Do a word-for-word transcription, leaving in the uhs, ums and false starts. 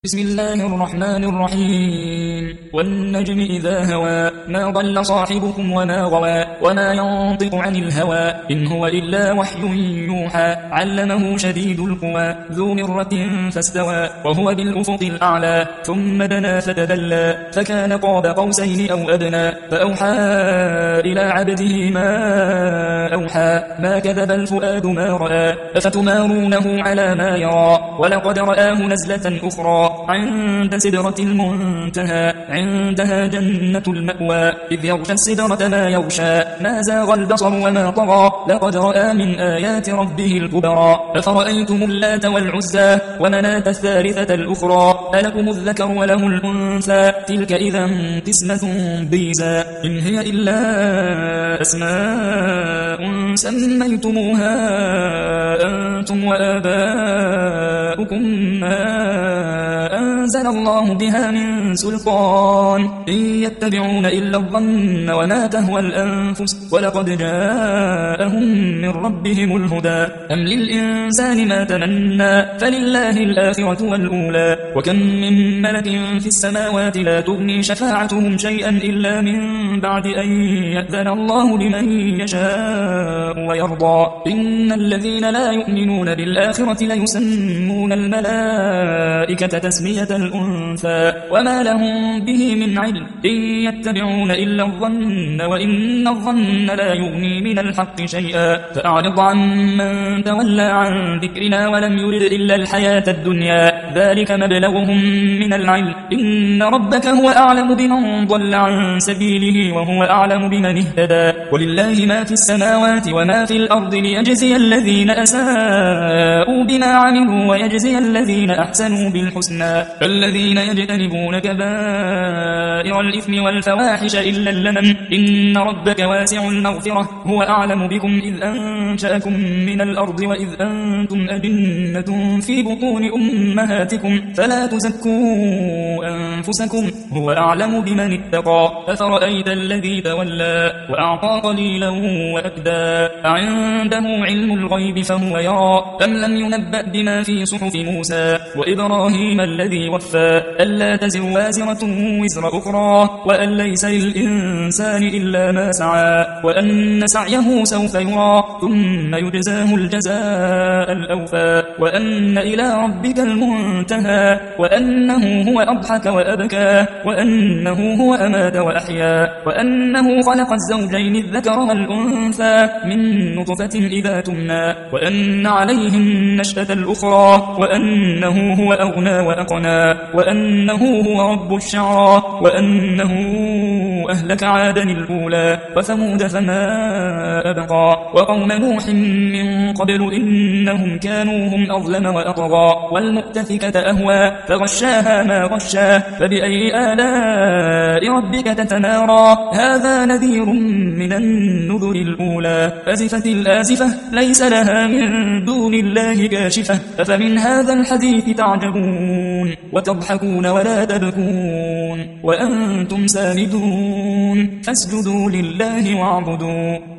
بسم الله الرحمن الرحيم والنجم إذا هوى ما ضل صاحبكم وما غوى وما ينطق عن الهوى إن هو إلا وحي يوحى علمه شديد القوى ذو مرة فاستوى وهو بالأفق الأعلى ثم دنا فتدلى فكان قاب قوسين أو أدنى فأوحى إلى عبده ما أوحى ما كذب الفؤاد ما رأى أفتمارونه على ما يرى ولقد رآه نزلة أخرى عند سدرة المنتهى عندها جنة المأوى إذ يغشى السدرة ما يغشى ما زاغ البصر وما طغى لقد رأى من آيات ربه الكبرى أفرأيتم اللات والعزى ومناة الثالثة الأخرى ألكم الذكر وله الأنثى تلك إذا قسمة ضيزى إن هي إلا أسماء سميتموها أنتم وآباؤكم ما أنزل الله بها من سلطان إن يتبعون إلا الظن وما تهوى الأنفس ولقد جاءهم من ربهم الهدى أم للإنسان ما تمنى فلله الآخرة والأولى وكم من ملك في السماوات لا تغني شفاعتهم شيئا إلا من بعد أن يأذن الله لمن يشاء ويرضى إن الذين لا يؤمنون بالآخرة ليسمون الملائكة تسمية الأنثى وما لهم به من علم إن يتبعون إلا الظن وإن الظن لا يغني من الحق شيئا فأعرض عن من تولى عن ذكرنا ولم يرد إلا الحياة الدنيا ذلك مبلغهم من العلم إن ربك هو أعلم بمن ضل عن سبيله وهو أعلم بمن اهتدى ولله ما في السماوات وما في الأرض ليجزي الذين أساءوا بما عملوا ويجزي الذين أحسنوا بالحسنى الذين يجتنبون كبائر الإثم والفواحش إلا اللمم إن ربك واسع المغفرة هو أعلم بكم إذ أنشأكم من الأرض وإذ أنتم أجنة في بطون أمهاتكم فلا تزكوا أنفسكم هو أعلم بمن اتقى أفرأيت الذي تولى وأعطى قليلا وأكدى أعنده علم الغيب فهو يرى أم لم ينبأ بما في صحف موسى وإبراهيم الذي وفى ألا تزر وازرة وزر أخرى وأن ليس للإنسان إلا ما سعى وأن سعيه سوف يرى ثم يجزاه الجزاء الأوفى وأن إلى ربك المنتهى وأنه هو أضحك وأبكى وأنه هو أمات وأحيا وأنه خلق الزوجين الذكر والأنثى من نطفة إذا تمنى وأن عليه النشأة الأخرى وأنه هو أغنى وأقنى وأنه هو رب الشعرى وأنه أهلك عادا الأولى وثمود فما أبقى وقوم نوح من قبل إنهم كانوا هم أظلم وأطغى والمؤتفكة أهوى فغشاها ما غشا فبأي آلاء ربك تتمارى هذا نذير من النذر الأولى أزفت الآزفة ليس لها من دون الله كاشفة أفمن هذا الحديث تعجبون وتضحكون ولا تبكون وأنتم سامدون فاسجدوا لله واعبدوا